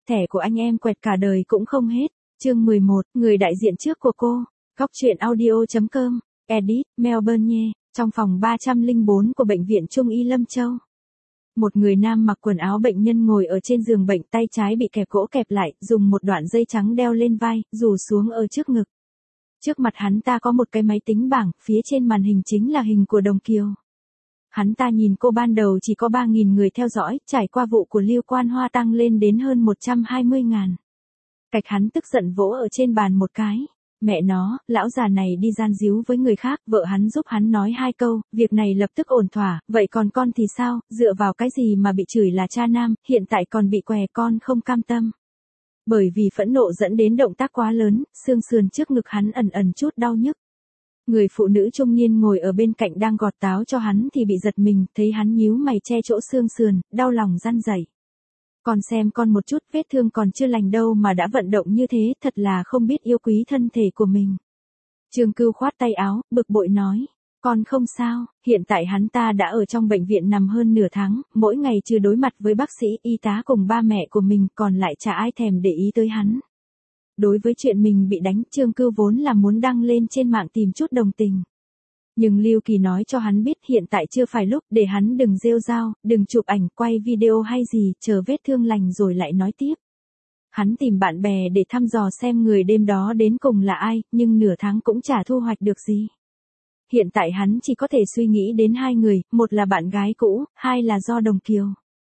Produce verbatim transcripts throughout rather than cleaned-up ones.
thẻ của anh em quẹt cả đời cũng không hết. Chương mười một, người đại diện trước của cô. Góc truyện audio chấm com. Edit, Melbourne nhé. Trong phòng ba trăm lẻ bốn của bệnh viện Trung y Lâm Châu. Một người nam mặc quần áo bệnh nhân ngồi ở trên giường bệnh, tay trái bị kẹp gỗ kẹp lại, dùng một đoạn dây trắng đeo lên vai, rủ xuống ở trước ngực. Trước mặt hắn ta có một cái máy tính bảng, phía trên màn hình chính là hình của Đồng Kiều. Hắn ta nhìn cô, ban đầu chỉ có ba nghìn người theo dõi, trải qua vụ của Lưu Quan Hoa tăng lên đến hơn một trăm hai mươi ngàn. Cạch hắn tức giận vỗ ở trên bàn một cái. Mẹ nó, lão già này đi gian díu với người khác, vợ hắn giúp hắn nói hai câu, việc này lập tức ổn thỏa, vậy còn con thì sao, dựa vào cái gì mà bị chửi là cha nam, hiện tại còn bị què con không cam tâm. Bởi vì phẫn nộ dẫn đến động tác quá lớn, xương sườn trước ngực hắn ẩn ẩn chút đau nhức. Người phụ nữ trung niên ngồi ở bên cạnh đang gọt táo cho hắn thì bị giật mình, thấy hắn nhíu mày che chỗ xương sườn, đau lòng răn rẩy. Con xem con một chút, vết thương còn chưa lành đâu mà đã vận động như thế, thật là không biết yêu quý thân thể của mình. Trương Cưu khoát tay áo, bực bội nói, con không sao, hiện tại hắn ta đã ở trong bệnh viện nằm hơn nửa tháng, mỗi ngày trừ đối mặt với bác sĩ, y tá cùng ba mẹ của mình, còn lại chả ai thèm để ý tới hắn. Đối với chuyện mình bị đánh, Trương Cưu vốn là muốn đăng lên trên mạng tìm chút đồng tình. Nhưng Lưu Kỳ nói cho hắn biết hiện tại chưa phải lúc, để hắn đừng rêu rao, đừng chụp ảnh, quay video hay gì, chờ vết thương lành rồi lại nói tiếp. Hắn tìm bạn bè để thăm dò xem người đêm đó đến cùng là ai, nhưng nửa tháng cũng chả thu hoạch được gì. Hiện tại hắn chỉ có thể suy nghĩ đến hai người, một là bạn gái cũ, hai là do Đồng Kiều.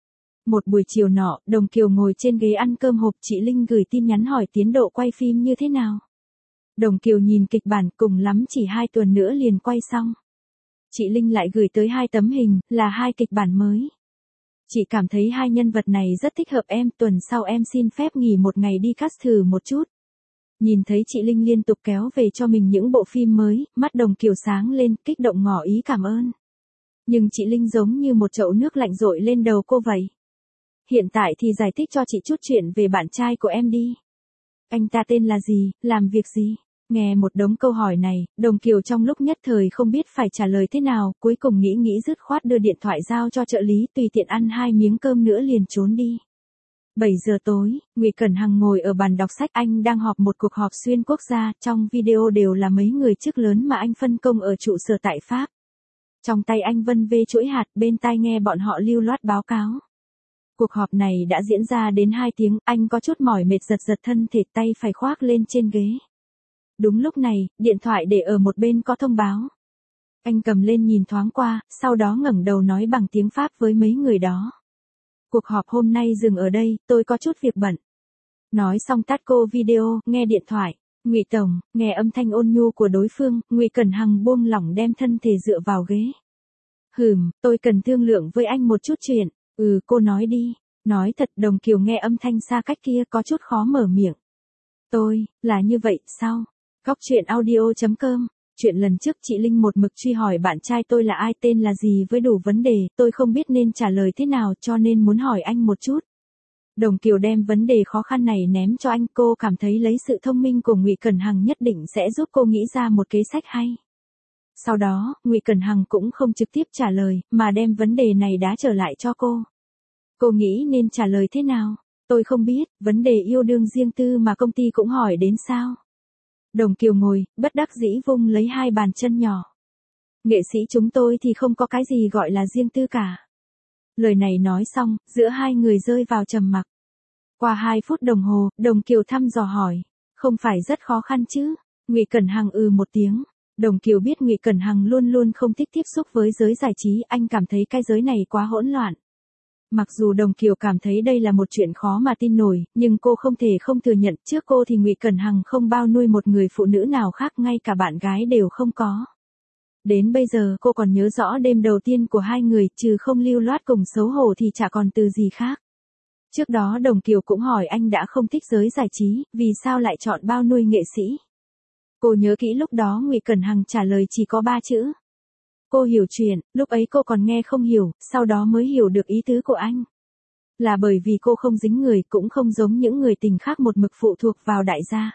Một buổi chiều nọ, Đồng Kiều ngồi trên ghế ăn cơm hộp, chị Linh gửi tin nhắn hỏi tiến độ quay phim như thế nào. Đồng Kiều nhìn kịch bản, cùng lắm chỉ hai tuần nữa liền quay xong. Chị Linh lại gửi tới hai tấm hình, là hai kịch bản mới. Chị cảm thấy hai nhân vật này rất thích hợp em, tuần sau em xin phép nghỉ một ngày đi cast thử một chút. Nhìn thấy chị Linh liên tục kéo về cho mình những bộ phim mới, mắt Đồng Kiều sáng lên, kích động ngỏ ý cảm ơn. Nhưng chị Linh giống như một chậu nước lạnh dội lên đầu cô vậy. Hiện tại thì giải thích cho chị chút chuyện về bạn trai của em đi. Anh ta tên là gì, làm việc gì? Nghe một đống câu hỏi này, Đồng Kiều trong lúc nhất thời không biết phải trả lời thế nào, cuối cùng nghĩ nghĩ dứt khoát đưa điện thoại giao cho trợ lý, tùy tiện ăn hai miếng cơm nữa liền trốn đi. bảy giờ tối, Ngụy Cẩn Hằng ngồi ở bàn đọc sách, anh đang họp một cuộc họp xuyên quốc gia, trong video đều là mấy người chức lớn mà anh phân công ở trụ sở tại Pháp. Trong tay anh vân vê chuỗi hạt, bên tai nghe bọn họ lưu loát báo cáo. Cuộc họp này đã diễn ra đến hai tiếng, anh có chút mỏi mệt, giật giật thân thể, tay phải khoác lên trên ghế. Đúng lúc này, điện thoại để ở một bên có thông báo. Anh cầm lên nhìn thoáng qua, sau đó ngẩng đầu nói bằng tiếng Pháp với mấy người đó. Cuộc họp hôm nay dừng ở đây, tôi có chút việc bận. Nói xong tắt cô video, nghe điện thoại. Ngụy Tổng, nghe âm thanh ôn nhu của đối phương, Ngụy Cẩn Hằng buông lỏng đem thân thể dựa vào ghế. Hừm, tôi cần thương lượng với anh một chút chuyện. Ừ, cô nói đi. Nói thật, Đồng Kiều nghe âm thanh xa cách kia có chút khó mở miệng. Tôi, là như vậy, sao? Góc truyện audio chấm com. Chuyện lần trước chị Linh một mực truy hỏi bạn trai tôi là ai, tên là gì với đủ vấn đề, tôi không biết nên trả lời thế nào cho nên muốn hỏi anh một chút. Đồng Kiều đem vấn đề khó khăn này ném cho anh, cô cảm thấy lấy sự thông minh của Ngụy Cẩn Hằng nhất định sẽ giúp cô nghĩ ra một kế sách hay. Sau đó, Ngụy Cẩn Hằng cũng không trực tiếp trả lời, mà đem vấn đề này đá trở lại cho cô. Cô nghĩ nên trả lời thế nào? Tôi không biết, vấn đề yêu đương riêng tư mà công ty cũng hỏi đến sao? Đồng Kiều ngồi, bất đắc dĩ vung lấy hai bàn chân nhỏ. Nghệ sĩ chúng tôi thì không có cái gì gọi là riêng tư cả. Lời này nói xong, giữa hai người rơi vào trầm mặc. Qua hai phút đồng hồ, Đồng Kiều thăm dò hỏi. Không phải rất khó khăn chứ? Ngụy Cẩn Hằng ừ một tiếng. Đồng Kiều biết Ngụy Cẩn Hằng luôn luôn không thích tiếp xúc với giới giải trí, anh cảm thấy cái giới này quá hỗn loạn. Mặc dù Đồng Kiều cảm thấy đây là một chuyện khó mà tin nổi, nhưng cô không thể không thừa nhận, trước cô thì Ngụy Cẩn Hằng không bao nuôi một người phụ nữ nào khác, ngay cả bạn gái đều không có. Đến bây giờ cô còn nhớ rõ đêm đầu tiên của hai người, trừ không lưu loát cùng xấu hổ thì chả còn từ gì khác. Trước đó Đồng Kiều cũng hỏi anh đã không thích giới giải trí, vì sao lại chọn bao nuôi nghệ sĩ. Cô nhớ kỹ lúc đó Ngụy Cẩn Hằng trả lời chỉ có ba chữ. Cô hiểu chuyện, lúc ấy cô còn nghe không hiểu, sau đó mới hiểu được ý tứ của anh. Là bởi vì cô không dính người, cũng không giống những người tình khác một mực phụ thuộc vào đại gia.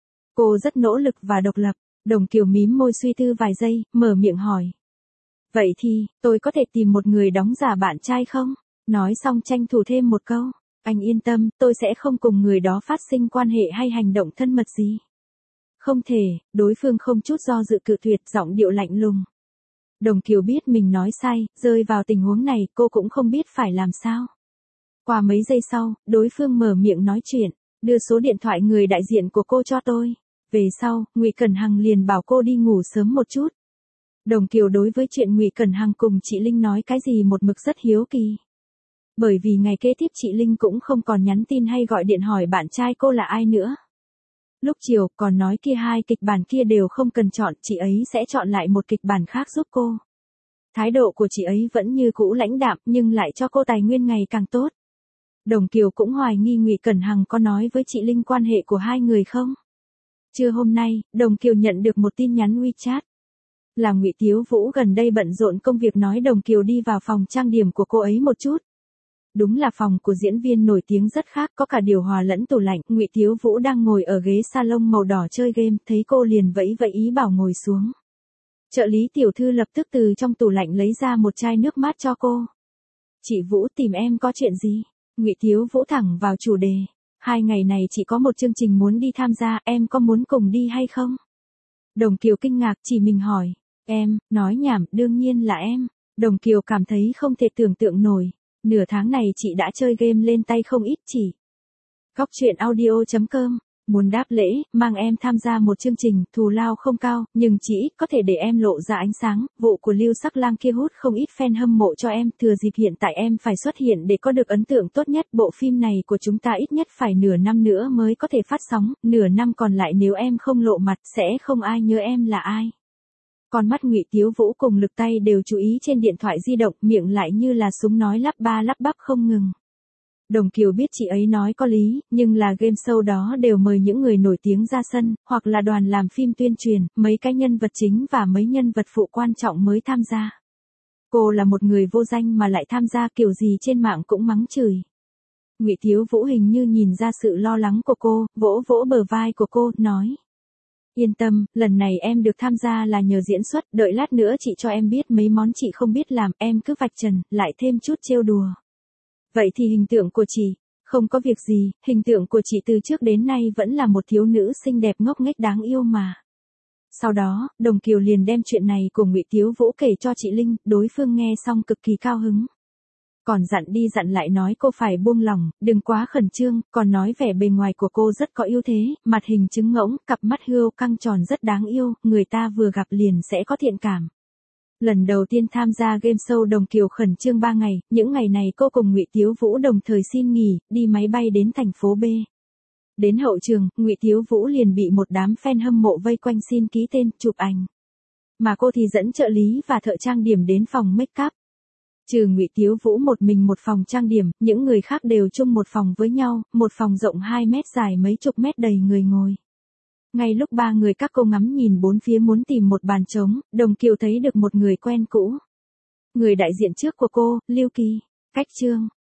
Cô rất nỗ lực và độc lập. Đồng Kiều mím môi suy tư vài giây, mở miệng hỏi. Vậy thì, tôi có thể tìm một người đóng giả bạn trai không? Nói xong tranh thủ thêm một câu. Anh yên tâm, tôi sẽ không cùng người đó phát sinh quan hệ hay hành động thân mật gì. Không thể, đối phương không chút do dự cự tuyệt, giọng điệu lạnh lùng. Đồng Kiều biết mình nói sai, rơi vào tình huống này cô cũng không biết phải làm sao. Qua mấy giây sau, đối phương mở miệng nói chuyện, đưa số điện thoại người đại diện của cô cho tôi. Về sau, Ngụy Cẩn Hằng liền bảo cô đi ngủ sớm một chút. Đồng Kiều đối với chuyện Ngụy Cẩn Hằng cùng chị Linh nói cái gì một mực rất hiếu kỳ. Bởi vì ngày kế tiếp chị Linh cũng không còn nhắn tin hay gọi điện hỏi bạn trai cô là ai nữa. Lúc chiều còn nói kia hai kịch bản kia đều không cần chọn, chị ấy sẽ chọn lại một kịch bản khác giúp cô. Thái độ của chị ấy vẫn như cũ lãnh đạm nhưng lại cho cô tài nguyên ngày càng tốt. Đồng Kiều cũng hoài nghi Ngụy Cẩn Hằng có nói với chị Linh quan hệ của hai người không. Trưa hôm nay, Đồng Kiều nhận được một tin nhắn WeChat. Là Ngụy Tiếu Vũ gần đây bận rộn công việc nói Đồng Kiều đi vào phòng trang điểm của cô ấy một chút. Đúng là phòng của diễn viên nổi tiếng rất khác, có cả điều hòa lẫn tủ lạnh. Ngụy Tiếu Vũ đang ngồi ở ghế salon màu đỏ chơi game, thấy cô liền vẫy vẫy ý bảo ngồi xuống. Trợ lý tiểu thư lập tức từ trong tủ lạnh lấy ra một chai nước mát cho cô. Chị Vũ tìm em có chuyện gì? Ngụy Tiếu Vũ thẳng vào chủ đề. Hai ngày này chị có một chương trình muốn đi tham gia, em có muốn cùng đi hay không? Đồng Kiều kinh ngạc chỉ mình hỏi. Em, nói nhảm, đương nhiên là em. Đồng Kiều cảm thấy không thể tưởng tượng nổi. Nửa tháng này chị đã chơi game lên tay không ít chỉ. Góc truyện audio chấm com. Muốn đáp lễ, mang em tham gia một chương trình, thù lao không cao, nhưng chỉ ít có thể để em lộ ra ánh sáng. Vụ của Lưu Sắc Lang kia hút không ít fan hâm mộ cho em, thừa dịp hiện tại em phải xuất hiện để có được ấn tượng tốt nhất. Bộ phim này của chúng ta ít nhất phải nửa năm nữa mới có thể phát sóng, nửa năm còn lại nếu em không lộ mặt sẽ không ai nhớ em là ai. Con mắt Ngụy Tiếu Vũ cùng lực tay đều chú ý trên điện thoại di động, miệng lại như là súng nói lắp ba lắp bắp không ngừng. Đồng Kiều biết chị ấy nói có lý, nhưng là game show đó đều mời những người nổi tiếng ra sân, hoặc là đoàn làm phim tuyên truyền, mấy cái nhân vật chính và mấy nhân vật phụ quan trọng mới tham gia. Cô là một người vô danh mà lại tham gia kiểu gì trên mạng cũng mắng chửi. Ngụy Tiếu Vũ hình như nhìn ra sự lo lắng của cô, vỗ vỗ bờ vai của cô, nói. Yên tâm, lần này em được tham gia là nhờ diễn xuất, đợi lát nữa chị cho em biết mấy món chị không biết làm, em cứ vạch trần, lại thêm chút trêu đùa. Vậy thì hình tượng của chị, không có việc gì, hình tượng của chị từ trước đến nay vẫn là một thiếu nữ xinh đẹp ngốc nghếch đáng yêu mà. Sau đó, Đồng Kiều liền đem chuyện này của Ngụy Tiếu Vũ kể cho chị Linh, đối phương nghe xong cực kỳ cao hứng. Còn dặn đi dặn lại nói cô phải buông lòng, đừng quá khẩn trương, còn nói vẻ bề ngoài của cô rất có ưu thế, mặt hình trứng ngỗng, cặp mắt hươu căng tròn rất đáng yêu, người ta vừa gặp liền sẽ có thiện cảm. Lần đầu tiên tham gia game show Đồng Kiều khẩn trương ba ngày, những ngày này cô cùng Ngụy Tiếu Vũ đồng thời xin nghỉ, đi máy bay đến thành phố B. Đến hậu trường, Ngụy Tiếu Vũ liền bị một đám fan hâm mộ vây quanh xin ký tên, chụp ảnh. Mà cô thì dẫn trợ lý và thợ trang điểm đến phòng make up. Trừ Ngụy Tiếu Vũ một mình một phòng trang điểm, những người khác đều chung một phòng với nhau, một phòng rộng hai mét dài mấy chục mét đầy người ngồi. Ngay lúc ba người các cô ngắm nhìn bốn phía muốn tìm một bàn trống, Đồng Kiều thấy được một người quen cũ. Người đại diện trước của cô, Lưu Kỳ, Cách Trương.